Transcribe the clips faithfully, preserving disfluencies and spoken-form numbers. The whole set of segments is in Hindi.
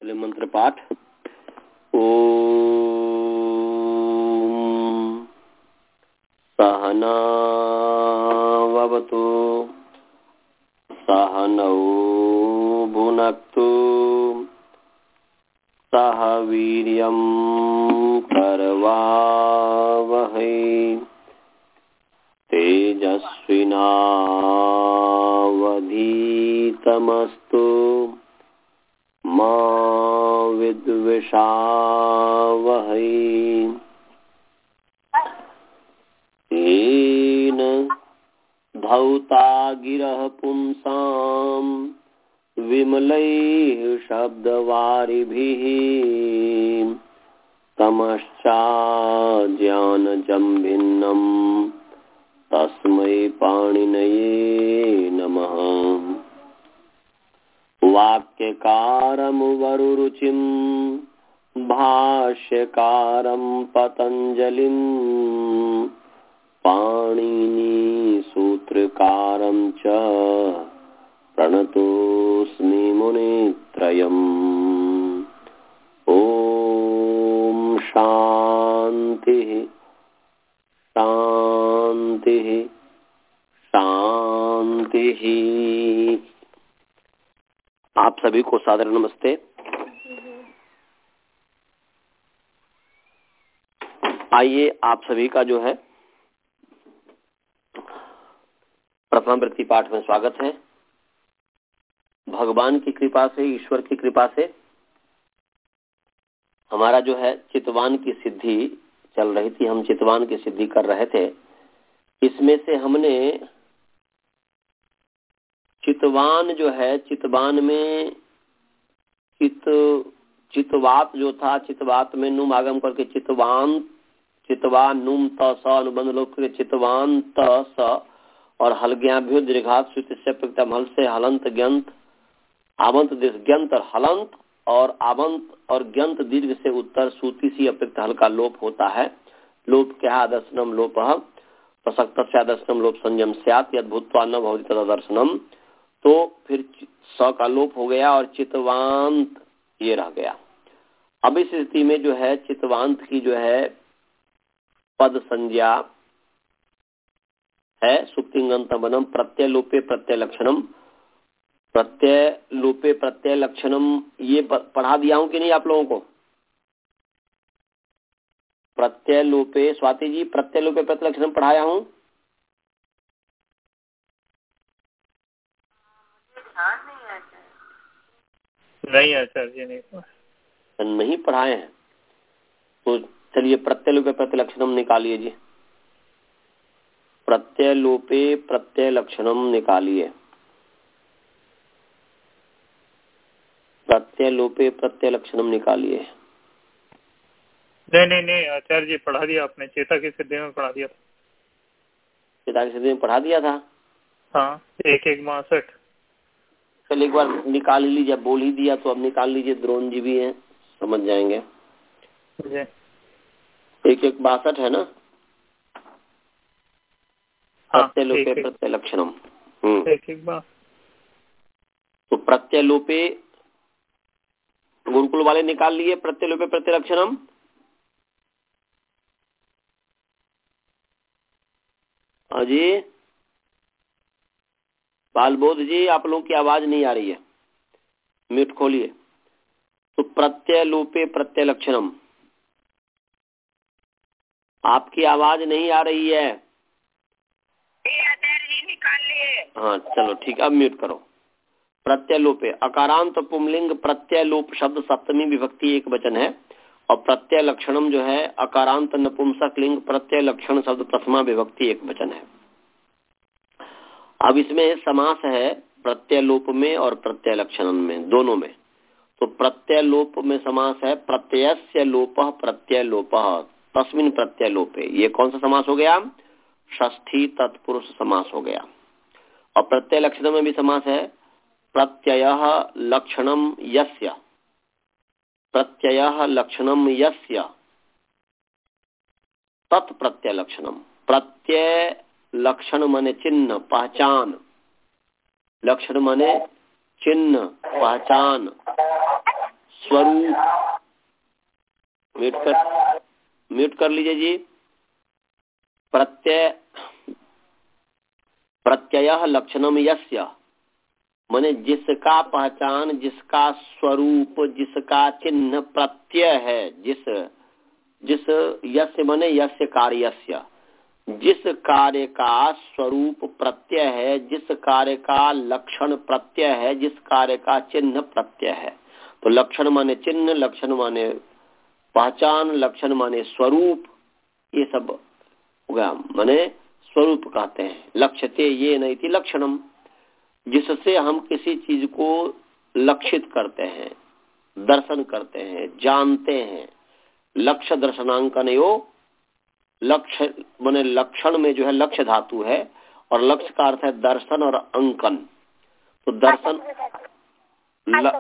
चलिए मंत्र पाठ। ओम सहनावतु सहनौ भुनक्तु सह वीर्यं करवावहै तेजस्विनावधीतमस्तु मा विद्विषावहै। येन धौता गिरः पुंसां विमलैः शब्दवारिभिः तमश्चाज्ञानजं भिन्नं तस्मै पाणिनये नमः। वाक्यकारं वरुरुचिं भाष्यकारं पतंजलिं पाणिनी सूत्रकारं च प्रणतोऽस्मि मुनित्रयम्। ओम शांतिः शांतिः शांतिः। आप सभी को सादर नमस्ते। आइए आप सभी का जो है प्रथम वृत्ति पाठ में स्वागत है। भगवान की कृपा से, ईश्वर की कृपा से हमारा जो है चितवान की सिद्धि चल रही थी। हम चितवान की सिद्धि कर रहे थे। इसमें से हमने चितवान जो है, चितवान में चित चितवात जो था, चितवात में नुम आगम करके चितवान चितवान नुम त स अनुबंध लोग चितवान त स और हलज्ञाभ्यो दीर्घात से प्रकृतम हल से हलंत ग्यंत आवंत ग्यंत और हलंत और आवंत और ग्यंत दीर्घ से उत्तर सूती सी अप्रक्त हल का लोप होता है। लोप क्या आदर्शनम लोप प्रसक्त से आदर्शनम लोप संयम स्यात् यद्भूत्वा न भवति तदर्शनम। तो फिर स का लोप हो गया और चितवांत ये रह गया। अब इस स्थिति में जो है चितवांत की जो है पद संज्ञा है सुप्तिंगंतमनम प्रत्यय लोपे प्रत्यय लक्षणम। प्रत्यय लोपे प्रत्यय लक्षणम ये पढ़ा दिया हूं कि नहीं आप लोगों को? प्रत्यय लोपे स्वाति जी प्रत्यय लोपे प्रत्यय लक्षणम पढ़ाया हूं? नहीं आचार्य नहीं नहीं पढ़ाए हैं। तो चलिए प्रत्यय लोपे प्रत्यय लक्षणम निकालिए जी। प्रत्यय लोपे प्रत्यय लक्षणम निकालिए। प्रत्यय लोपे प्रत्यय लक्षणम निकालिए। नहीं नहीं नहीं आचार्य जी पढ़ा दिया आपने। चेता की सिद्धि में पढ़ा दिया था। चेता की सिद्धि में पढ़ा दिया था। हाँ एक एक बासठ। चल एक बार निकाल लीजिए। बोल ही दिया तो अब निकाल लीजिए। द्रोण जी भी हैं, समझ जाएंगे। एक एक बासठ है ना? हाँ, प्रत्यय लोपे प्रत्यय लक्षणम। एक एक बार तो प्रत्यय लोपे गुरुकुल वाले निकाल लिए। प्रत्यय लोपे प्रत्यय लक्षणम। जी बालबोध जी आप लोगों की आवाज नहीं आ रही है, म्यूट खोलिए। तो प्रत्यय लोपे प्रत्यय लक्षणम, आपकी आवाज नहीं आ रही है। निकाल लिए। हाँ चलो ठीक है, अब म्यूट करो। प्रत्यय लोपे अकारांत पुंलिंग प्रत्यय लोप शब्द सप्तमी विभक्ति एक वचन है और प्रत्यय लक्षणम जो है अकारांत नपुंसक लिंग प्रत्यय लक्षण शब्द प्रथमा विभक्ति एक वचन है। अब इसमें समास है प्रत्यय लोप में और प्रत्यय लक्षण में, दोनों में। तो प्रत्यय लोप में समास है प्रत्ययस्य लोपः प्रत्यय लोपः तस्मिन् प्रत्यय लोपे। ये कौन सा समास हो गया? षष्ठी तत्पुरुष समास हो गया। और प्रत्यय लक्षण में भी समास है प्रत्ययः लक्षणम यस्य, प्रत्ययः लक्षणम यस्य तत्प्रत्यय लक्षणम। प्रत्यय लक्षण माने चिन्ह पहचान, लक्षण माने चिन्ह पहचान, स्वरूप, म्यूट कर म्यूट कर लीजिए जी। प्रत्यय प्रत्ययः लक्षणम यस्य, माने जिसका पहचान, जिसका स्वरूप, जिसका चिन्ह प्रत्यय है, जिस जिस यस्य माने यस्य कार्यस्य, जिस कार्य का स्वरूप प्रत्यय है, जिस कार्य का लक्षण प्रत्यय है, जिस कार्य का चिन्ह प्रत्यय है। तो लक्षण माने चिन्ह, लक्षण माने पहचान, लक्षण माने स्वरूप, ये सब हो गया, माने स्वरूप कहते हैं। लक्ष्यते ये नहीं थी लक्षणम, जिससे हम किसी चीज को लक्षित करते हैं, दर्शन करते हैं, जानते हैं। लक्ष्य दर्शनांकन यो, लक्ष्य माने लक्षण में जो है लक्ष्य धातु है और लक्ष्य का अर्थ है दर्शन और अंकन। तो दर्शन ल...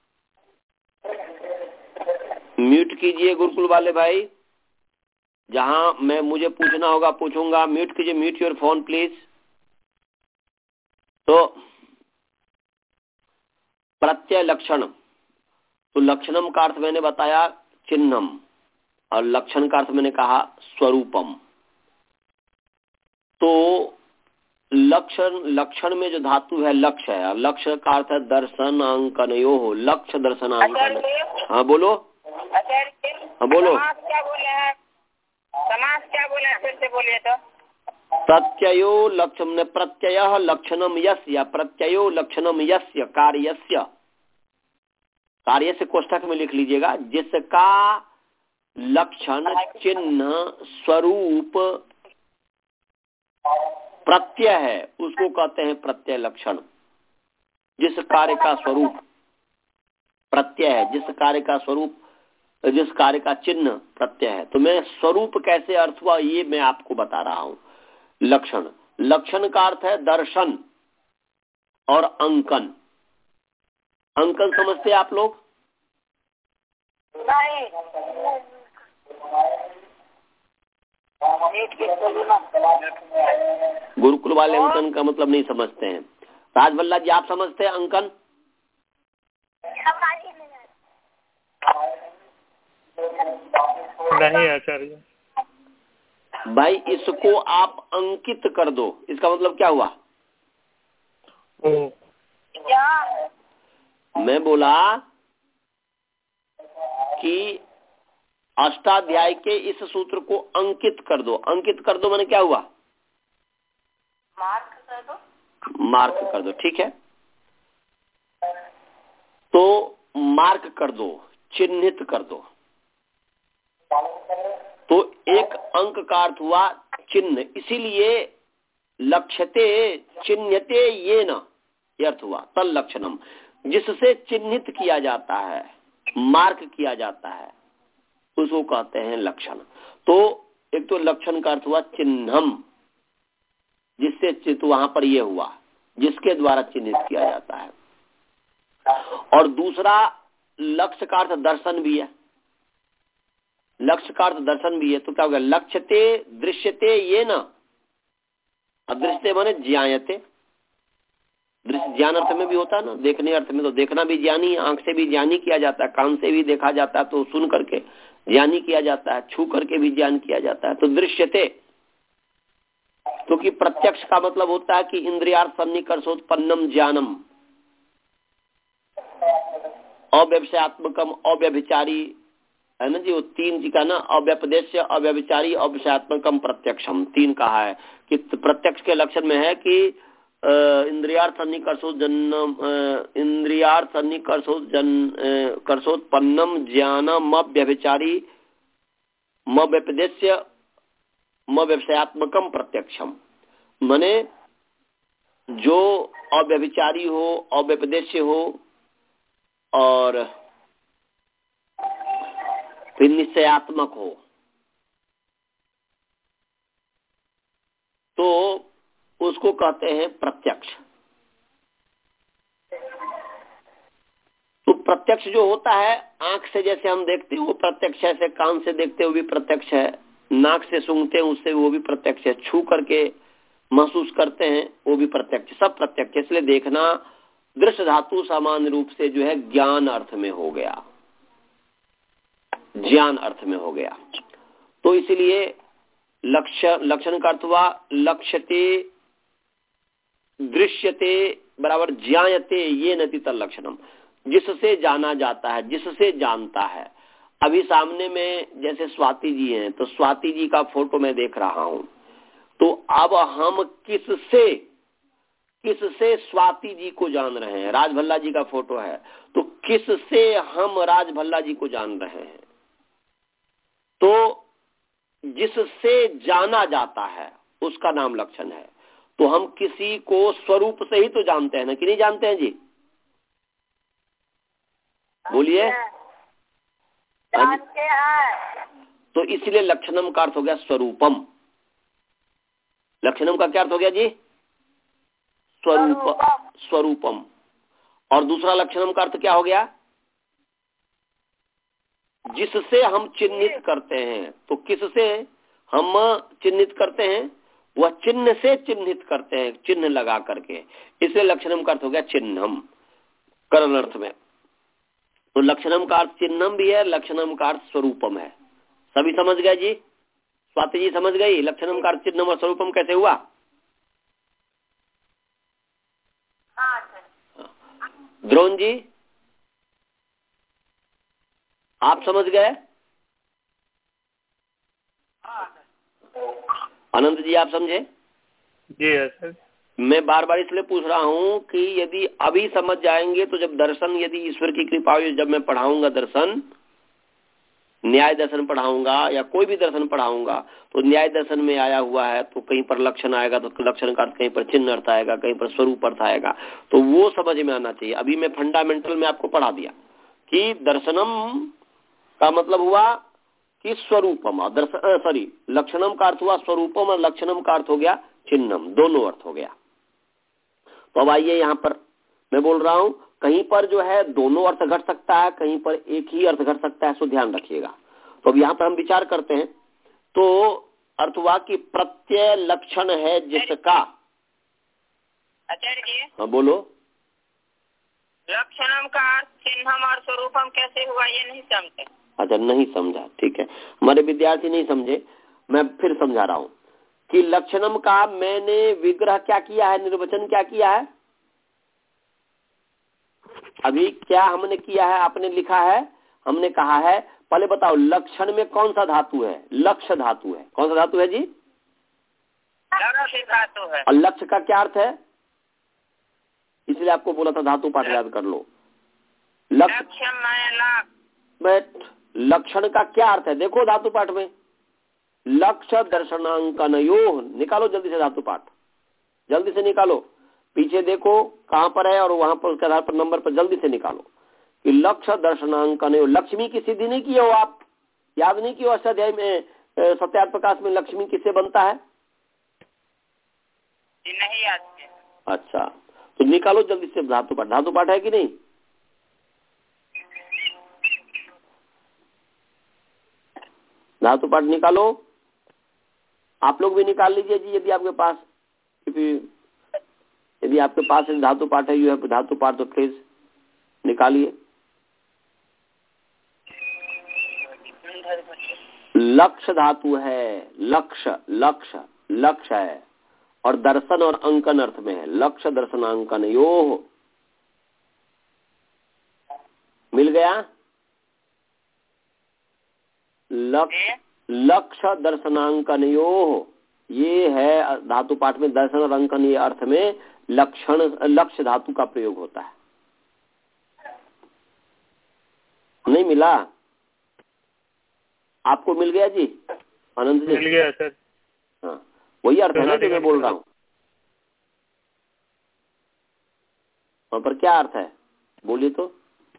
म्यूट कीजिए गुरुकुल वाले भाई, जहां मैं मुझे पूछना होगा पूछूंगा। म्यूट कीजिए, म्यूट योर फोन प्लीज। तो प्रत्यय लक्षण, तो लक्षणम का अर्थ मैंने बताया चिन्हम, और लक्षण का अर्थ मैंने कहा स्वरूपम। तो लक्षण लक्षण में जो धातु है लक्ष्य है, लक्ष्य का अर्थ है दर्शन अंकनयो हो, लक्ष्य दर्शनांकन। हाँ बोलो। हाँ बोलो। क्या बोले हैं? समास क्या बोले हैं? फिर से बोलिए तो। प्रत्ययो लक्षण, प्रत्यय लक्षणम यस्य, प्रत्ययो लक्षणम यस्य कार्यस्य, कार्य से कोष्ठक में लिख लीजिएगा, जिसका लक्षण चिन्ह स्वरूप प्रत्यय है उसको कहते हैं प्रत्यय लक्षण। जिस कार्य का स्वरूप प्रत्यय है, जिस कार्य का स्वरूप, जिस कार्य का चिन्ह प्रत्यय है। तो मैं स्वरूप कैसे अर्थ हुआ ये मैं आपको बता रहा हूं। लक्षण, लक्षण का अर्थ है दर्शन और अंकन। अंकन समझते हैं आप लोग? गुरुकुल वाले अंकन का मतलब नहीं समझते हैं। राजवल्ला जी आप समझते हैं अंकन? नहीं आचार्य भाई, इसको आप अंकित कर दो, इसका मतलब क्या हुआ? ओ मैं बोला कि अष्टाध्याय के इस सूत्र को अंकित कर दो। अंकित कर दो माने क्या हुआ? मार्क कर दो। मार्क कर दो, ठीक है। तो मार्क कर दो, चिन्हित कर दो। तो एक अंक का अर्थ हुआ चिन्ह, इसीलिए लक्ष्यते चिन्हते ये न, ये अर्थ हुआ तल लक्षणम, जिससे चिन्हित किया जाता है, मार्क किया जाता है, उसको कहते हैं लक्षण। तो एक तो लक्षण का अर्थ हुआ चिन्हम, जिससे चित वहां पर ये हुआ जिसके द्वारा चिन्हित किया जाता है। और दूसरा लक्ष्य का अर्थ दर्शन भी है, लक्ष्य का अर्थ दर्शन भी है। तो क्या होगा? लक्ष्यते दृश्यते ये न, अदृश्यते माने ज्ञायते। दृश्य ज्ञान अर्थ में भी होता है ना, देखने अर्थ में। तो देखना भी ज्ञानी, आंख से भी ज्ञानी किया जाता है, कान से भी देखा जाता है, तो सुन करके ज्ञानी किया जाता है, छू करके भी ज्ञान किया जाता है। तो दृश्यते, क्योंकि प्रत्यक्ष का मतलब होता है कि इंद्रियार्थ सन्निकर्षोत्पन्नम ज्ञानम, अव्यवसायत्मकम, अव्यभिचारी है ना जी, वो तीन जी का ना, अव्यपदेश्य, अव्यभिचारी, अव्यवसायत्मकम प्रत्यक्षम, तीन कहा है कि प्रत्यक्ष के लक्षण में है कि इंद्रियार्थ सन्निकर्षो जन्म, इंद्रियार्थ सन्निकर्षो जन कर्षोत्पन्नम ज्ञानम अव्यभिचारी, मव्यपदेश्य, मव्यवसायत्मकम प्रत्यक्षम। माने जो अव्यभिचारी हो, अव्यपदेश्य हो और फिर निश्चयात्मक हो, तो उसको कहते हैं प्रत्यक्ष। तो प्रत्यक्ष जो होता है आंख से जैसे हम देखते हैं वो प्रत्यक्ष है, ऐसे कान से देखते हैं वो भी प्रत्यक्ष है, नाक से सूंघते हैं उससे वो भी प्रत्यक्ष है, छू करके महसूस करते हैं वो भी प्रत्यक्ष, सब प्रत्यक्ष। इसलिए देखना दृश्य धातु सामान्य रूप से जो है ज्ञान अर्थ में हो गया, ज्ञान अर्थ में हो गया। तो इसलिए लक्ष्य लक्षण का अर्थ हुआ लक्ष्यते दृश्यते बराबर ज्ञायते ये नति तल्लक्षणम, जिससे जाना जाता है, जिससे जानता है। अभी सामने में जैसे स्वाति जी हैं, तो स्वाति जी का फोटो मैं देख रहा हूं, तो अब हम किससे किससे स्वाति जी को जान रहे हैं? राजभल्ला जी का फोटो है, तो किससे हम राजभल्ला जी को जान रहे हैं? तो जिससे जाना जाता है उसका नाम लक्षण है। तो हम किसी को स्वरूप से ही तो जानते हैं ना, कि नहीं जानते हैं जी? बोलिए। जानते हैं। तो इसलिए लक्षणम का अर्थ हो गया स्वरूपम। लक्षणम का क्या अर्थ हो गया जी? स्वरूप स्वरूपम। और दूसरा लक्षणम का अर्थ क्या हो गया? जिससे हम चिन्हित करते हैं। तो किससे हम चिन्हित करते हैं? वह चिन्ह से चिन्हित करते हैं, चिन्ह लगा करके। इसलिए लक्षणम का अर्थ हो गया चिन्हम करण अर्थ में। तो लक्षणम का अर्थ चिन्हम भी है, लक्षणम का अर्थ स्वरूपम है। सभी समझ गए जी? स्वाति जी समझ गई लक्षणम का अर्थ चिन्हम और स्वरूपम कैसे हुआ? द्रोण जी आप समझ गए? अनंत जी आप समझे? जी सर। मैं बार बार इसलिए पूछ रहा हूँ कि यदि अभी समझ जाएंगे तो जब दर्शन, यदि ईश्वर की कृपा हुई, जब मैं पढ़ाऊंगा दर्शन, न्याय दर्शन पढ़ाऊंगा या कोई भी दर्शन पढ़ाऊंगा, तो न्याय दर्शन में आया हुआ है तो कहीं पर लक्षण आएगा, तो लक्षण का अर्थ कहीं पर चिन्ह अर्थ आएगा, कहीं पर स्वरूप अर्थ आएगा, तो वो समझ में आना चाहिए। अभी मैं फंडामेंटल में आपको पढ़ा दिया कि दर्शनम का मतलब हुआ कि स्वरूपम, दर्शन सॉरी लक्षणम का अर्थ हुआ स्वरूपम और लक्षणम का अर्थ हो गया चिन्हम, दोनों अर्थ हो गया। तो अब आइए यहाँ पर मैं बोल रहा हूँ, कहीं पर जो है दोनों अर्थ घट सकता है, कहीं पर एक ही अर्थ घट सकता है, सो ध्यान रखिएगा। तो अब यहाँ पर हम विचार करते हैं। तो अर्थ हुआ कि प्रत्यय लक्षण है जिसका। आचार्य जी हाँ बोलो। लक्षणम का अर्थ चिन्हम और स्वरूपम कैसे हुआ ये नहीं समझे? अच्छा नहीं समझा, ठीक है। हमारे विद्यार्थी नहीं समझे, मैं फिर समझा रहा हूँ कि लक्षणम का मैंने विग्रह क्या किया है, निर्वचन क्या किया है? अभी क्या हमने किया है? आपने लिखा है, हमने कहा है, पहले बताओ लक्षण में कौन सा धातु है? लक्ष्य धातु है। कौन सा धातु है जी? लक्ष्य धातु है। और लक्ष्य का क्या अर्थ है? इसलिए आपको बोला था धातु पाठ याद कर लो। लक्ष्य लक्षण का क्या अर्थ है? देखो धातु पाठ में लक्ष्य दर्शनांकनयोः, निकालो जल्दी से धातु पाठ, जल्दी से निकालो। पीछे देखो कहाँ पर है और वहां पर उसके आधार पर नंबर पर जल्दी से निकालो कि लक्ष्य दर्शनांकनयोः। लक्ष्मी की सिद्धि नहीं की हो आप? याद नहीं की हो अष्टाध्याय में सत्यार्थ प्रकाश में लक्ष्मी किससे बनता है? नहीं याद है। अच्छा तो निकालो जल्दी से धातु पाठ। धातु पाठ है कि नहीं? धातु पाठ निकालो। आप लोग भी निकाल लीजिए जी, यदि आपके पास यदि आपके पास धातु पाठ है, यू है धातु पाठ, तो प्लीज निकालिए। लक्ष्य धातु है, लक्ष्य लक्ष्य लक्ष्य है, और दर्शन और अंकन अर्थ में है। लक्ष्य दर्शनांकन योः, मिल गया? लक्ष्य लक्ष्य दर्शनांकन योः, ये है धातु पाठ में दर्शन और अंकन, ये अर्थ में लक्षण लक्ष्य धातु का प्रयोग होता है। नहीं मिला? आपको मिल गया जी आनंद जी? मिल गया सर। हाँ वही अर्थ है ना जो मैं बोल रहा हूँ। वहाँ पर क्या अर्थ है बोलिए तो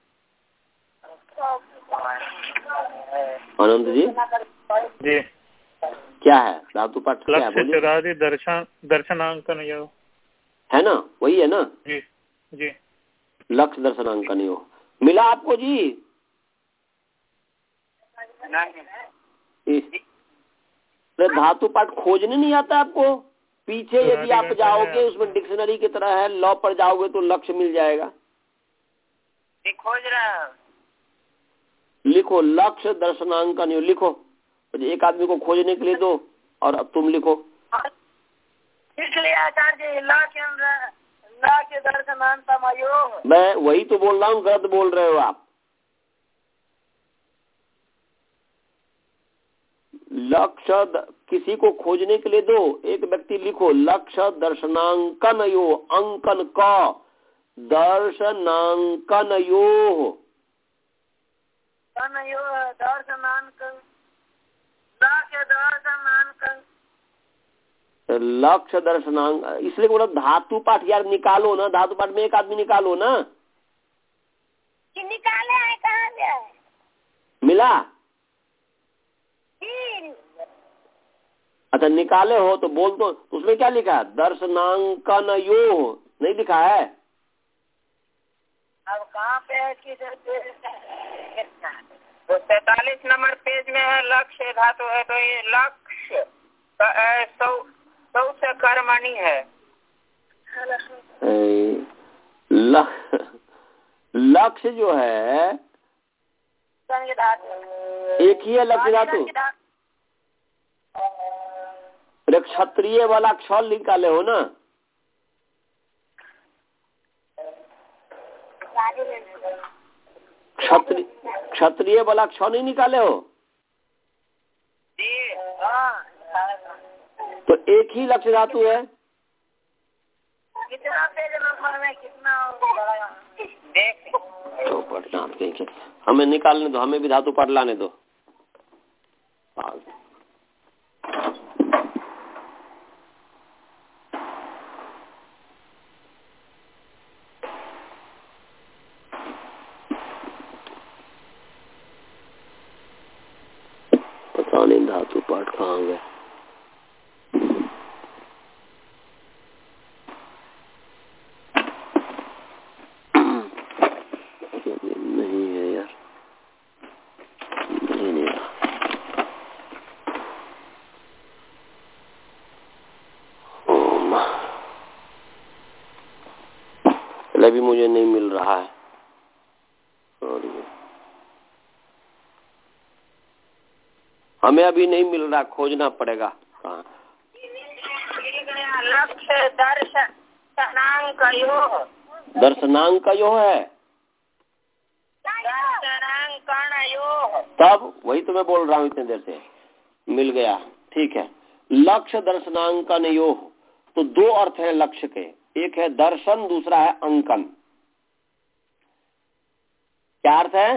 आनंद जी? जी क्या है धातु पाठ? क्या है लक्ष्य बोलिए? चरादि दर्शन दर्शनांकन योग है ना, वही है ना? जी जी। लक्ष्य दर्शनांकन योग मिला आपको जी? धातु पाठ खोजने नहीं आता आपको? पीछे यदि आप जाओगे उसमें डिक्शनरी की तरह है, लॉ पर जाओगे तो लक्ष्य मिल जाएगा। खोज रहा है। लिखो लक्ष्य दर्शनांकन यो लिखो, एक आदमी को खोजने के लिए दो और अब तुम लिखो। इसलिए आचार्य लक्ष्य दर्शनांतमयो, मैं वही तो बोल रहा हूँ, गलत बोल रहे हो आप। लक्ष्य किसी को खोजने के लिए दो, एक व्यक्ति लिखो लक्ष्य दर्शनांकन यो, अंकन का दर्शनांकन यो, दर्शनांकन लक्ष्य दर्शनांकन, लक्ष्य दर्शनांक, इसलिए बोला धातु पाठ यार निकालो ना, धातु पाठ में एक आदमी निकालो ना। कि निकाले हैं, कहाँ गया है? मिला? अच्छा निकाले हो तो बोल दो, तो उसमें क्या लिखा है? दर्शनांकन यो नहीं लिखा है। अब कहाँ पे है? किस तो सैतालीस नंबर पेज में है, लक्ष्य धातु है, तो ये लक्ष्य सौ सौ से कर्मणि है। लक्ष्य जो है एक ही है, लक्ष्य धातु। क्षत्रिय वाला क्षल निकाले हो ना? क्षत्रिय क्षत्रिय वाला क्ष नहीं निकाले हो? तो एक ही लक्ष्य धातु है। कितना पेज नंबर में कितना देख तो पढ़ना देखे, हमें निकालने दो, हमें भी धातु पढ़ लाने दो। पता नहीं धातु पाठ कहाँ गए। नहीं है यार, नहीं नहीं भी मुझे नहीं मिल रहा है, और ये हमें अभी नहीं मिल रहा, खोजना पड़ेगा। हाँ लक्ष्य दर्शनांक यो, दर्शनांक यो है, दर्शनांकन यो, तब वही तो मैं बोल रहा हूँ इतने देर से, मिल गया। ठीक है, लक्ष्य दर्शनांकन यो, तो दो अर्थ है लक्ष्य के, एक है दर्शन, दूसरा है अंकन। क्या अर्थ है?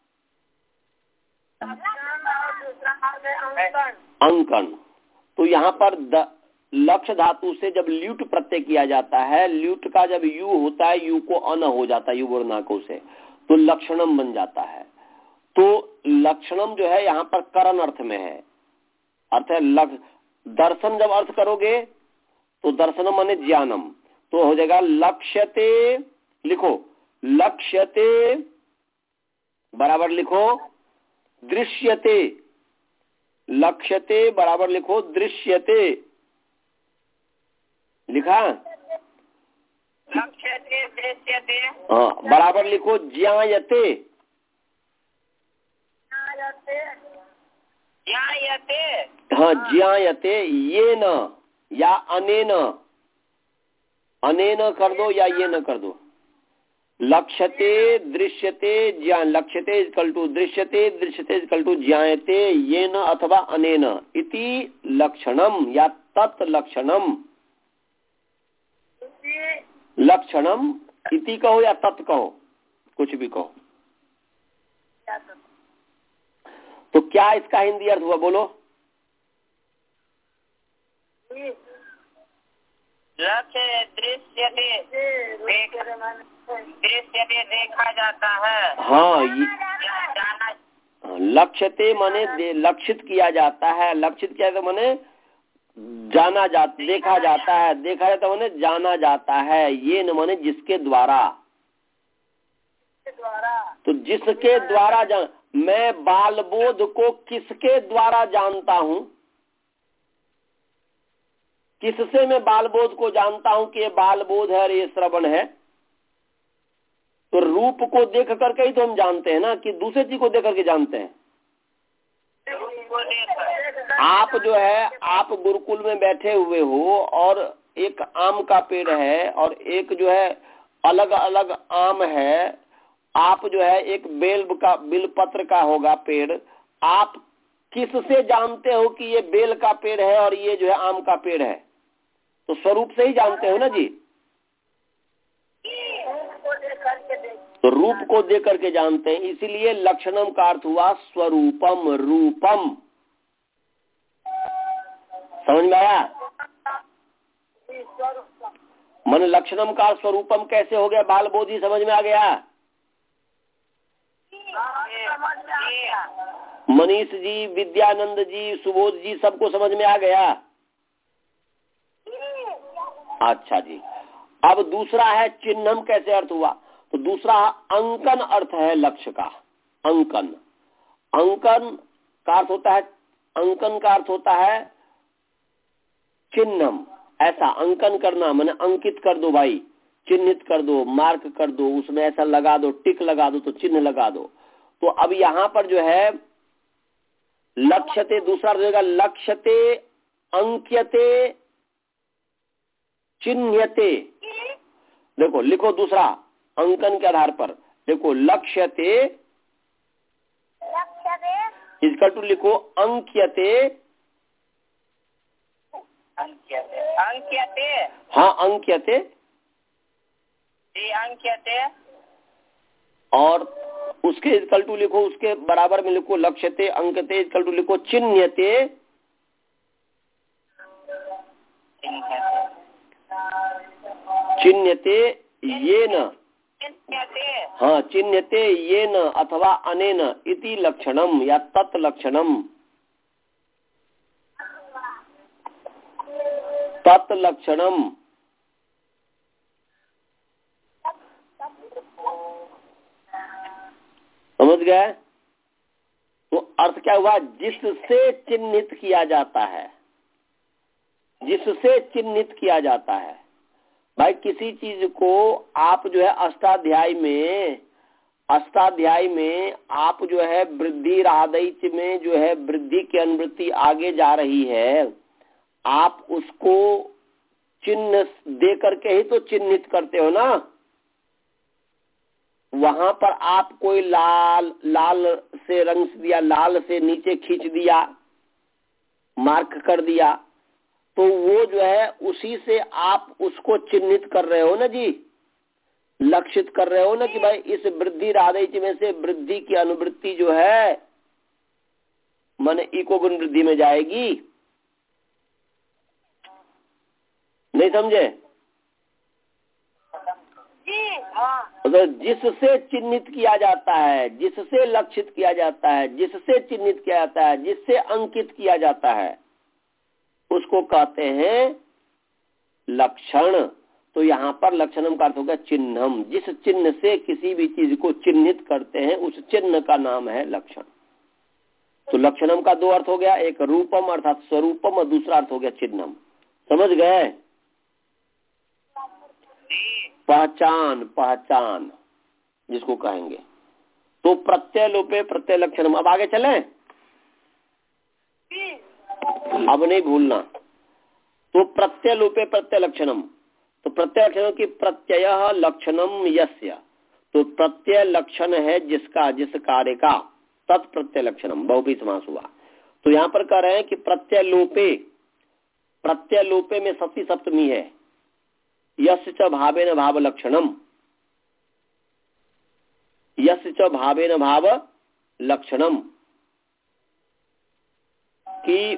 अंकन। तो यहाँ पर लक्ष्य धातु से जब ल्यूट प्रत्यय किया जाता है, ल्यूट का जब यू होता है, यू को अन हो जाता है, यू वर्णाको से, तो लक्षणम बन जाता है। तो लक्षणम जो है यहाँ पर करण अर्थ में है, अर्थ है लक्ष्य। दर्शन जब अर्थ करोगे तो दर्शनम माने ज्ञानम, तो हो जाएगा लक्ष्यते, लिखो लक्ष्यते बराबर लिखो दृश्यते, लक्ष्यते बराबर लिखो दृश्यते, लिखा? लक्ष्यते दृश्यते, हाँ बराबर लिखो ज्ञायते, ज्ञायते, हाँ ज्ञायते, ये न या अनेन, अनेन कर दो या ये न कर दो। लक्ष्यते दृश्यते ज्ञान, लक्ष्यते इक्वल टू दृश्यते, दृश्यते इक्वल टू ज्ञायते, ये न अथवा अनेन इति लक्षणम या तत् लक्षणम, लक्षणम इति कहो या तत् कहो, कुछ भी कहो। तो क्या इसका हिंदी अर्थ हुआ, बोलो? लक्ष्य दृश्यते, दृश्यते देखा जाता है। हाँ ये लक्ष्यते माने लक्षित किया जाता है, लक्षित किया तो माने जाना जाता, देखा जाता है, देखा जाता माने जाना जाता है, ये न माने जिसके द्वारा, तो जिसके द्वारा जान, मैं बालबोध को किसके द्वारा जानता हूँ? किससे मैं बालबोध को जानता हूँ कि ये बालबोध है और ये श्रवण है? तो रूप को देख करके ही तो हम जानते हैं ना, कि दूसरे चीज को देख करके जानते हैं। आप जो है, आप गुरुकुल में बैठे हुए हो और एक आम का पेड़ है और एक जो है अलग अलग आम है, आप जो है एक बेल का बिलपत्र का होगा पेड़, आप किससे जानते हो कि ये बेल का पेड़ है और ये जो है आम का पेड़ है? तो स्वरूप से ही जानते हो ना जी। तो रूप को देख करके जानते हैं, इसीलिए लक्षणम का अर्थ हुआ स्वरूपम, रूपम। समझ में आया? मन लक्षणम का स्वरूपम कैसे हो गया? बाल बोधि समझ में आ गया? मनीष जी, विद्यानंद जी, सुबोध जी, सबको समझ में आ गया? अच्छा जी। अब दूसरा है चिन्हम, कैसे अर्थ हुआ? तो दूसरा अंकन अर्थ है लक्ष्य का। अंकन, अंकन का अर्थ होता है, अंकन का अर्थ होता है चिन्हम। ऐसा अंकन करना माने अंकित कर दो भाई, चिन्हित कर दो, मार्क कर दो, उसमें ऐसा लगा दो, टिक लगा दो, तो चिन्ह लगा दो। तो अब यहाँ पर जो है लक्ष्यते, दूसरा रहेगा लक्ष्यते, अंक्यते, चिन्हते। देखो लिखो दूसरा अंकन के आधार पर, देखो लक्ष्यते इसका टू लिखो अंक्यते, अंक्यते, हाँ अंक्यते, जी अंक्यते, और उसके इक्वल टू लिखो, उसके बराबर में लिखो लक्ष्यते, अंकते इक्वल टू लिखो चिन्हते, चिन्हते ये न, हाँ चिन्हते ये न अथवा अनेन इति लक्षणम या तत् लक्षणम, तत् लक्षणम। समझ गए? तो अर्थ क्या हुआ? जिससे चिन्हित किया जाता है, जिससे चिन्हित किया जाता है। भाई किसी चीज को आप जो है अष्टाध्याय में, अष्टाध्याय में आप जो है वृद्धि राधैच में जो है वृद्धि की अनुवृत्ति आगे जा रही है, आप उसको चिन्ह दे करके ही तो चिन्हित करते हो ना। वहां पर आप कोई लाल लाल से रंग दिया, लाल से नीचे खींच दिया, मार्क कर दिया, तो वो जो है उसी से आप उसको चिन्हित कर रहे हो ना जी, लक्षित कर रहे हो ना कि भाई इस वृद्धि राधेच में से वृद्धि की अनुवृत्ति जो है माने इको गुण वृद्धि में जाएगी। नहीं समझे? तो जिससे चिन्हित किया जाता है, जिससे लक्षित किया जाता है, जिससे चिन्हित किया जाता है, जिससे अंकित किया जाता है, उसको कहते हैं लक्षण। तो यहाँ पर लक्षणम का अर्थ होगा चिन्हम। जिस चिन्ह से किसी भी चीज को चिन्हित करते हैं उस चिन्ह का नाम है लक्षण। तो लक्षणम का दो अर्थ हो गया, एक रूपम अर्थात स्वरूपम और दूसरा अर्थ हो गया चिन्हम। समझ गए? पहचान, पहचान जिसको कहेंगे। तो प्रत्यय लोपे प्रत्यय लक्षणम। अब आगे चलें, अब नहीं भूलना। तो प्रत्यय लोपे प्रत्यय लक्षणम, तो प्रत्यय लक्षणम की प्रत्यय लक्षणम यस्य, तो प्रत्यय लक्षण है जिसका, जिस कार्य का, तत्प्रत्यय लक्षणम बहुव्रीहि समास हुआ। तो यहाँ पर कह रहे हैं कि प्रत्यय लोपे, प्रत्यय लोपे में सप्ती सप्तमी है, यस्य च भावेन भाव लक्षणम, यस्य च भावेन भाव लक्षणम, कि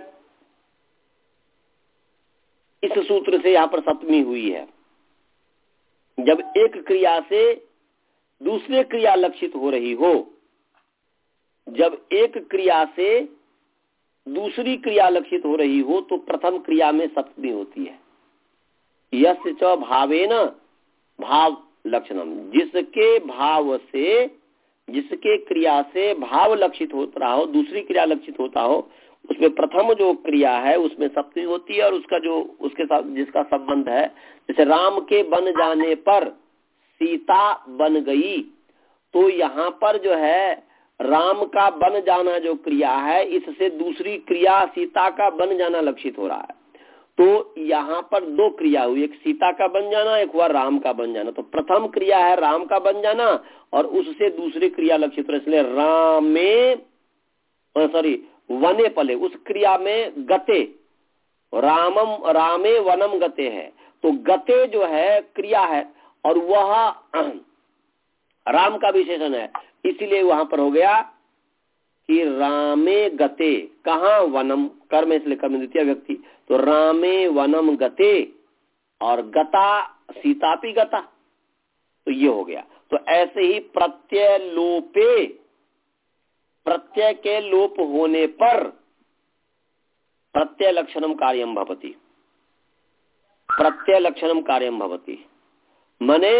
इस सूत्र से यहाँ पर सप्तमी हुई है। जब एक क्रिया से दूसरे क्रिया लक्षित हो रही हो, जब एक क्रिया से दूसरी क्रिया लक्षित हो रही हो तो प्रथम क्रिया में सप्तमी होती है। यस्य च भावेन भाव लक्षणम, जिसके भाव से, जिसके क्रिया से भाव लक्षित होता हो, दूसरी क्रिया लक्षित होता हो, उसमें प्रथम जो क्रिया है उसमें सप्तमी होती है और उसका जो उसके साथ जिसका संबंध है, जैसे राम के बन जाने पर सीता बन गई, तो यहाँ पर जो है राम का बन जाना जो क्रिया है, इससे दूसरी क्रिया सीता का बन जाना लक्षित हो रहा है। तो यहाँ पर दो क्रिया हुई, एक सीता का बन जाना, एक हुआ राम का बन जाना। तो प्रथम क्रिया है राम का बन जाना और उससे दूसरी क्रिया लक्षित हो, इसलिए रामे सॉरी वने पले, उस क्रिया में गते, रामम रामे वनम गते है। तो गते जो है क्रिया है और वह राम का विशेषण है, इसीलिए वहां पर हो गया कि रामे गते, कहा वनम, कर्म इसलिए कर्म द्वितीय व्यक्ति, तो रामे वनम गते और गता सीता भी गता, तो ये हो गया। तो ऐसे ही प्रत्यय लोपे, प्रत्यय के लोप होने पर प्रत्यय लक्षणम कार्यम भवति, प्रत्यय लक्षणम कार्यम भवति, माने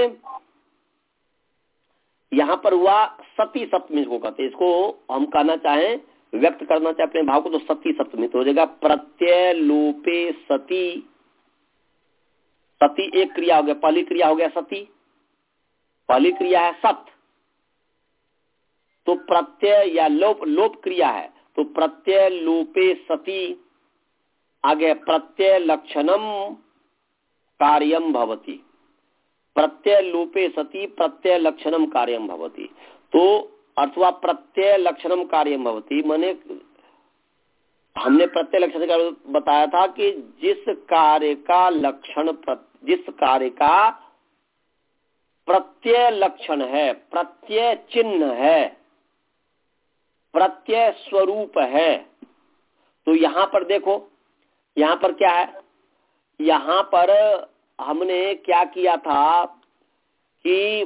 यहां पर हुआ सती सप्तमी को कहते, इसको हम कहना चाहें, व्यक्त करना चाहे अपने भाव को, तो सती सप्तमी तो हो जाएगा प्रत्यय लोपे सती। सती एक क्रिया हो गया, पहली क्रिया हो गया सती, पहली क्रिया है सत, तो प्रत्यय या लोप, लोप क्रिया है, तो प्रत्यय लोपे सती, आगे प्रत्यय लक्षणम कार्यम भवति, प्रत्यय लोपे सती प्रत्यय लक्षणम कार्यम भवति। तो अथवा प्रत्यय लक्षणम कार्यम भवति माने हमने प्रत्यय लक्षण का बताया था कि जिस कार्य का लक्षण, जिस कार्य का प्रत्यय लक्षण है, प्रत्यय चिन्ह है, प्रत्यय स्वरूप है। तो यहां पर देखो, यहां पर क्या है, यहां पर हमने क्या किया था कि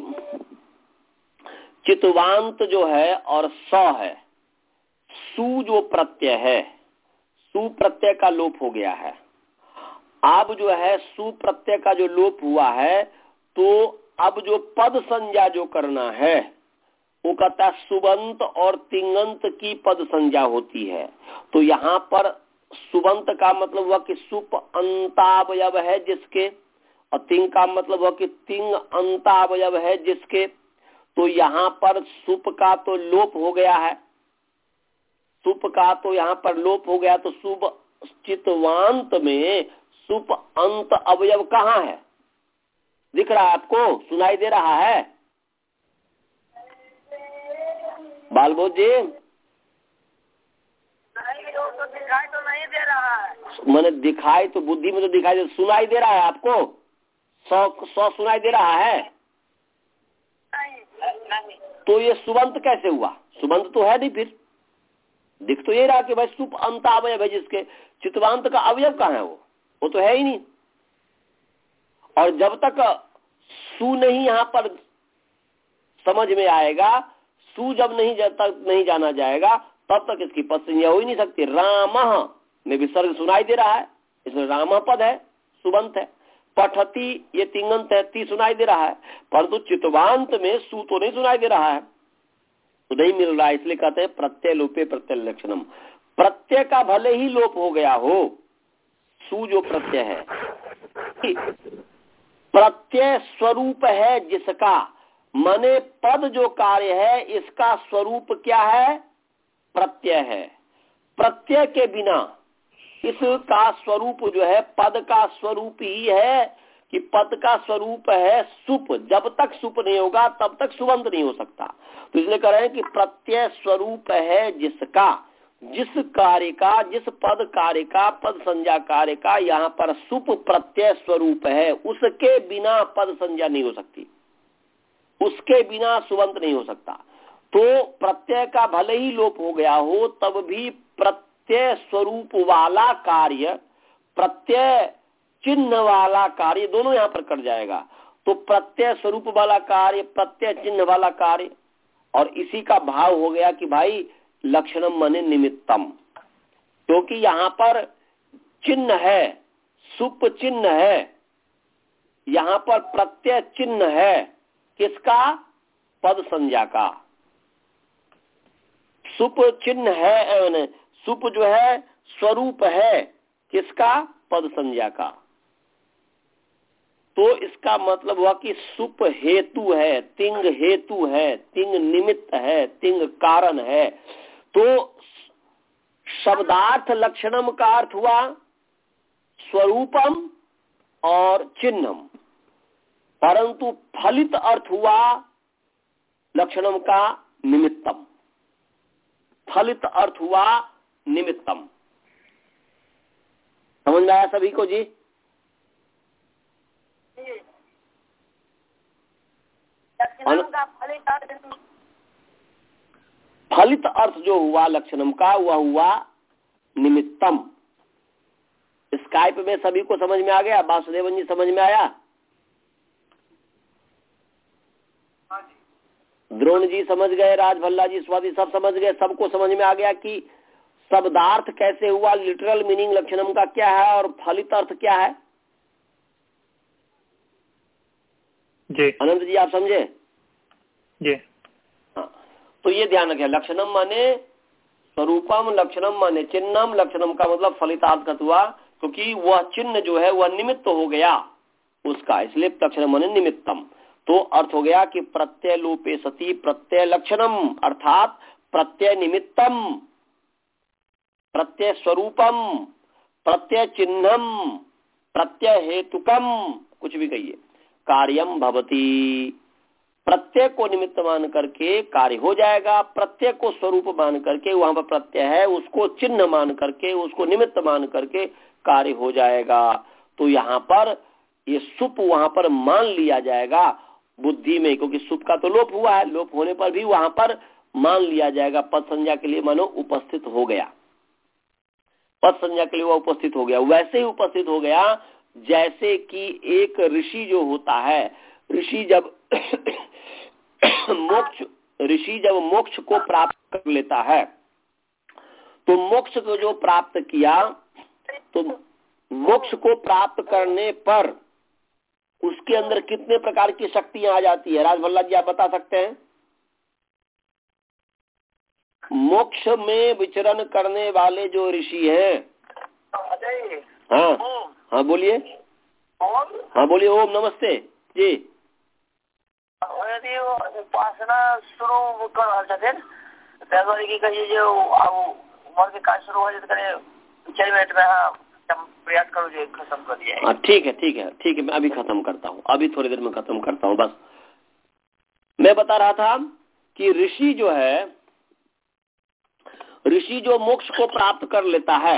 चितवांत जो है और स है, सु जो प्रत्यय है, सु प्रत्यय का लोप हो गया है। अब जो है सु प्रत्यय का जो लोप हुआ है, तो अब जो पद संज्ञा जो करना है वो कहता है सुबंत और तिंगंत की पद संज्ञा होती है। तो यहाँ पर सुबंत का मतलब हुआ कि सुप अंतावयव है जिसके, और तिंग का मतलब हुआ कि तिंग अंतावयव है जिसके। तो यहाँ पर सुप का तो लोप हो गया है, सुप का तो यहाँ पर लोप हो गया, तो सुब चितवांत में सुप अंत अवयव कहाँ है, दिख रहा है आपको, सुनाई दे रहा है बालबोध जी? तो दिखाई तो नहीं दे रहा है, मैंने दिखाई तो बुद्धि में तो दिखाई दे, सुनाई दे रहा है आपको, सौ सौ सुनाई दे रहा है? नहीं, नहीं। तो ये सुबंत कैसे हुआ? सुबंत तो है नहीं, फिर दिख तो ये रहा कि भाई सुप अंत अवयव है जिसके, चितवांत का अवयव कहाँ है, वो वो तो है ही नहीं। और जब तक सु नहीं यहाँ पर समझ में आएगा, सु जब नहीं जब तक नहीं जाना जाएगा तब तक इसकी पद संज्ञा हो ही नहीं सकती। राम में विसर्ग सुनाई दे रहा है, इसमें राम पद है, सुबंत है। पठती ये तिंगंत है, ती सुनाई दे रहा है, परंतु चितवांत में सु तो नहीं सुनाई दे रहा है, तो नहीं मिल रहा है, इसलिए कहते हैं प्रत्यय लोपे प्रत्यय लक्षणम। प्रत्यय का भले ही लोप हो गया हो, सु जो प्रत्यय है, प्रत्यय स्वरूप है जिसका, माने पद जो कार्य है इसका स्वरूप क्या है, प्रत्यय है। प्रत्यय के बिना इसका स्वरूप जो है, पद का स्वरूप ही है कि पद का स्वरूप है सुप, जब तक सुप नहीं होगा तब तक सुबंत नहीं हो सकता। तो इसलिए कह रहे हैं कि प्रत्यय स्वरूप है जिसका, जिस कार्य का, जिस पद कार्य का, पद संज्ञा कार्य का यहाँ पर सुप प्रत्यय स्वरूप है, उसके बिना पद संज्ञा नहीं हो सकती, उसके बिना सुबंत नहीं हो सकता। तो प्रत्यय का भले ही लोप हो गया हो तब भी प्रत्यय स्वरूप वाला कार्य, प्रत्यय चिन्ह वाला कार्य, दोनों यहाँ पर कर जाएगा। तो प्रत्यय स्वरूप वाला कार्य, प्रत्यय चिन्ह वाला कार्य, और इसी का भाव हो गया कि भाई लक्षणम माने निमित्तम, क्योंकि यहाँ पर चिन्ह है, सुप चिन्ह है, यहाँ पर प्रत्यय चिन्ह है, किसका, पद संज्ञा का। सुप चिन्ह है, सुप जो है स्वरूप है किसका, पद संज्ञा का। तो इसका मतलब हुआ कि सुप हेतु है, तिंग हेतु है, तिंग निमित्त है, तिंग कारण है। तो शब्दार्थ लक्षणम का अर्थ हुआ स्वरूपम और चिन्हम, परंतु फलित अर्थ हुआ लक्षणम का निमित्तम। फलित अर्थ हुआ निमित्तम। समझ में आया सभी को जी? फलित अर्थ जो हुआ लक्षणम का वह हुआ निमित्तम। स्काइप में सभी को समझ में आ गया? वासुदेवन जी समझ में आया? द्रोण जी समझ गए, राजभल्ला जी, स्वाति सब समझ गए, सबको समझ में आ गया कि शब्दार्थ कैसे हुआ, लिटरल मीनिंग लक्षणम का क्या है और फलित अर्थ क्या है? जी अनंत जी आप समझे? जी हाँ, तो ये ध्यान रखें, लक्षणम माने स्वरूपम, लक्षणम माने चिन्हम। लक्षणम का मतलब फलितार्थ हुआ, क्योंकि वह चिन्ह जो है वह निमित्त हो गया उसका, इसलिए लक्षणम माने निमित्तम। तो अर्थ हो गया कि प्रत्यय लोपे सती प्रत्यय लक्षणम, अर्थात प्रत्यय निमित्तम, प्रत्यय स्वरूपम, प्रत्यय चिन्हम, प्रत्यय हेतुकम, कुछ भी कहिए, कार्यम भवती। प्रत्यय को निमित्त मान करके कार्य हो जाएगा, प्रत्यय को स्वरूप मान करके, वहां पर प्रत्यय है उसको चिन्ह मान करके, उसको निमित्त मान करके कार्य हो जाएगा। तो यहाँ पर ये सुप वहां पर मान लिया जाएगा बुद्धि में, क्योंकि सुप का तो लोप हुआ है, लोप होने पर भी वहां पर मान लिया जाएगा, पद संज्ञा के लिए मानो उपस्थित हो गया, पद संज्ञा के लिए वह उपस्थित हो गया। वैसे ही उपस्थित हो गया जैसे कि एक ऋषि जो होता है, ऋषि जब मोक्ष ऋषि जब मोक्ष को प्राप्त कर लेता है, तो मोक्ष को जो प्राप्त किया, तो मोक्ष को प्राप्त करने पर उसके अंदर कितने प्रकार की शक्तियां आ जाती है? राजभल्ला जी आप बता सकते हैं? मोक्ष में विचरण करने वाले जो ऋषि हैं, हाँ हाँ बोलिए, हाँ बोलिए। ओम नमस्ते जी। यदि उपासना शुरू कर की कहिए जो उम्र के कार्य शुरू हो जाए तो चार मिनट में हाँ प्रयास करो जो खत्म कर दिया। ठीक है ठीक है ठीक है, मैं अभी खत्म करता हूँ, अभी थोड़ी देर में खत्म करता हूँ। बस मैं बता रहा था कि ऋषि जो है, ऋषि जो मोक्ष को प्राप्त कर लेता है,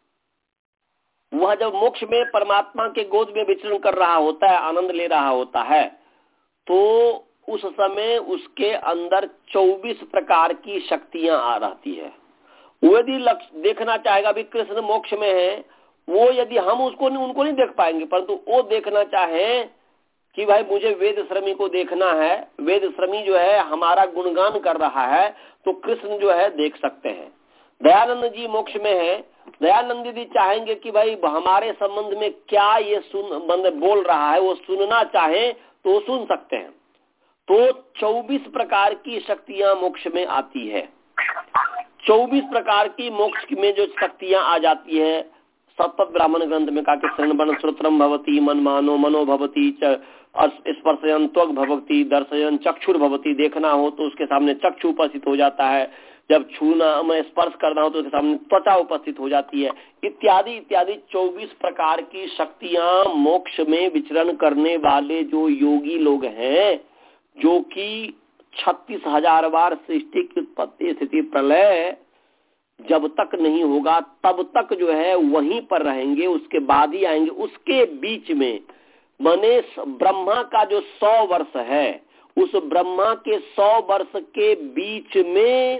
वह जब मोक्ष में परमात्मा के गोद में विचरण कर रहा होता है, आनंद ले रहा होता है, तो उस समय उसके अंदर चौबीस प्रकार की शक्तियां आ रहती है। वो यदि लक्ष्य देखना चाहेगा, भी कृष्ण मोक्ष में है, वो यदि हम उसको नहीं, उनको नहीं देख पाएंगे, परंतु वो देखना चाहे कि भाई मुझे वेद श्रमी को देखना है, वेद श्रमी जो है हमारा गुणगान कर रहा है, तो कृष्ण जो है देख सकते हैं। दयानंद जी मोक्ष में है, दयानंद जी चाहेंगे कि भाई हमारे संबंध में क्या ये सुन बंद बोल रहा है, वो सुनना चाहे तो वो सुन सकते हैं। तो चौबीस प्रकार की शक्तियां मोक्ष में आती है। चौबीस प्रकार की मोक्ष में जो शक्तियां आ जाती है, सतत ब्राह्मण ग्रंथ में कहा कि श्रवण श्रोत्रम भवती, मन मानो मनो भवती, स्पर्शयन त्वग भवती, दर्शयन चक्षुर भवती, देखना हो तो उसके सामने चक्षु उपस्थित हो जाता है, जब छूना में स्पर्श करना हो तो उसके सामने त्वचा उपस्थित हो जाती है, इत्यादि इत्यादि चौबीस प्रकार की शक्तियां मोक्ष में विचरण करने वाले जो योगी लोग हैं, जो कि छत्तीस हजार बार सृष्टि की उत्पत्ति स्थिति प्रलय जब तक नहीं होगा तब तक जो है वहीं पर रहेंगे, उसके बाद ही आएंगे। उसके बीच में माने ब्रह्मा का जो सौ वर्ष है, उस ब्रह्मा के सौ वर्ष के बीच में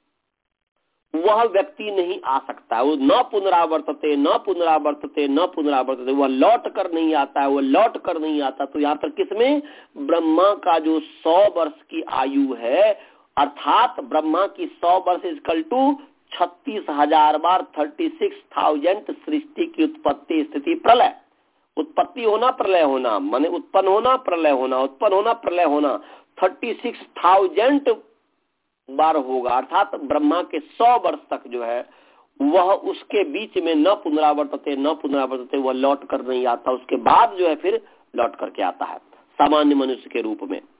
वह व्यक्ति नहीं आ सकता। वो न पुनरावर्तते न पुनरावर्तते न पुनरावर्तते, वह लौट कर नहीं आता है, वह लौट कर नहीं आता। तो यहाँ पर किसमें? ब्रह्मा का जो सौ वर्ष की आयु है, अर्थात ब्रह्मा की सौ वर्ष इक्वल टू छत्तीस हजार बार थर्टी सिक्स थाउजेंड सृष्टि की उत्पत्ति स्थिति प्रलय। उत्पत्ति होना प्रलय होना माने उत्पन्न होना प्रलय होना, उत्पन्न होना प्रलय होना, थर्टी सिक्स थाउजेंड बार होगा। अर्थात ब्रह्मा के सौ वर्ष तक जो है वह उसके बीच में न पुनरावर्तते न पुनरावर्तते, वह लौट कर नहीं आता। उसके बाद जो है फिर लौट करके आता है सामान्य मनुष्य के रूप में।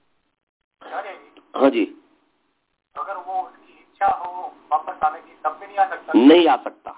हाँ जी, अगर वो उसकी इच्छा हो वापस आने की तब भी नहीं आ सकता? नहीं आ सकता,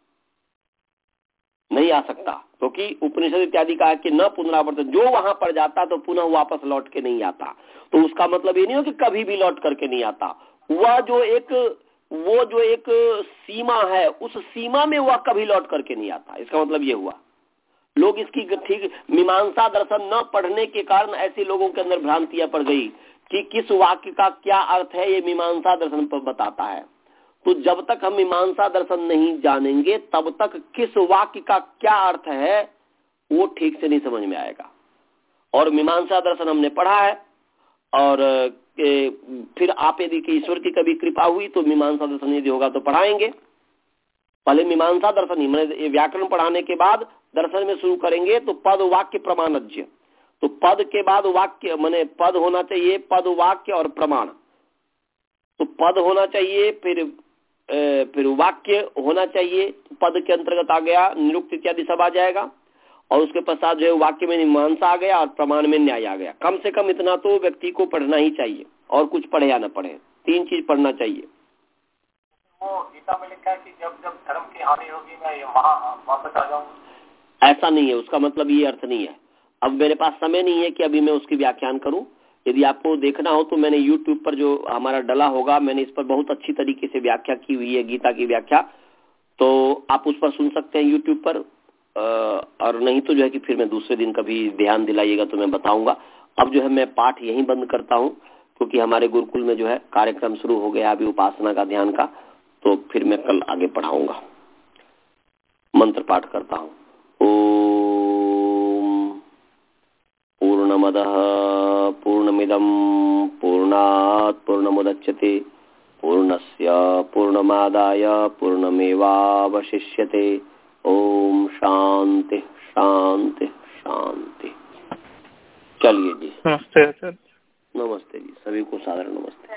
नहीं आ सकता, क्योंकि तो उपनिषद इत्यादि कहा कि न पुनरावर्तन, जो वहां पर जाता तो पुनः वापस लौट के नहीं आता। तो उसका मतलब ये नहीं हो कि कभी भी लौट करके नहीं आता। वह जो एक वो जो एक सीमा है, उस सीमा में वह कभी लौट करके नहीं आता। इसका मतलब ये हुआ, लोग इसकी ठीक मीमांसा दर्शन न पढ़ने के कारण ऐसे लोगों के अंदर भ्रांतियां पड़ गई कि किस वाक्य का क्या अर्थ है, ये मीमांसा दर्शन पर बताता है। तो जब तक हम मीमांसा दर्शन नहीं जानेंगे तब तक किस वाक्य का क्या अर्थ है वो ठीक से नहीं समझ में आएगा। और मीमांसा दर्शन हमने पढ़ा है, और ए, फिर आप यदि कि ईश्वर की कभी कृपा हुई तो मीमांसा दर्शन यदि होगा तो पढ़ाएंगे। पहले मीमांसा दर्शन ही मैंने व्याकरण पढ़ाने के बाद दर्शन में शुरू करेंगे तो पद वाक्य प्रमाणज्ञ, तो पद के बाद वाक्य माने पद होना चाहिए, पद वाक्य और प्रमाण। तो पद होना चाहिए, फिर ए, फिर वाक्य होना चाहिए, पद के अंतर्गत आ गया निरुक्त इत्यादि सब आ जाएगा, और उसके पश्चात जो है वाक्य में मीमांसा आ गया और प्रमाण में न्याय आ गया। कम से कम इतना तो व्यक्ति को पढ़ना ही चाहिए, और कुछ पढ़े या न पढ़े, तीन चीज पढ़ना चाहिए। वो गीता में लिखा है कि जब जब धर्म की हानि होगी मैं वहां वापस आ जाऊंगा। ऐसा नहीं है, उसका मतलब ये अर्थ नहीं है। अब मेरे पास समय नहीं है कि अभी मैं उसकी व्याख्यान करूं। यदि आपको देखना हो तो मैंने यूट्यूब पर जो हमारा डला होगा, मैंने इस पर बहुत अच्छी तरीके से व्याख्या की हुई है, गीता की व्याख्या, तो आप उस पर सुन सकते हैं यूट्यूब पर। और नहीं तो जो है कि फिर मैं दूसरे दिन कभी ध्यान दिलाइएगा तो मैं बताऊंगा। अब जो है मैं पाठ यहीं बंद करता हूं, क्योंकि हमारे गुरुकुल में जो है कार्यक्रम शुरू हो गया अभी उपासना का, ध्यान का, तो फिर मैं कल आगे पढ़ाऊंगा। मंत्र पाठ करता हूं। ओम पूर्णमदः पूर्णमिदं पूर्णात् पूर्णमुदच्यते पूर्णस्य पूर्णमादाय पूर्णमेवावशिष्यते। ओम शांति शांति शांति। चलिए जी, नमस्ते आचार्य। नमस्ते जी, सभी को सादर नमस्ते।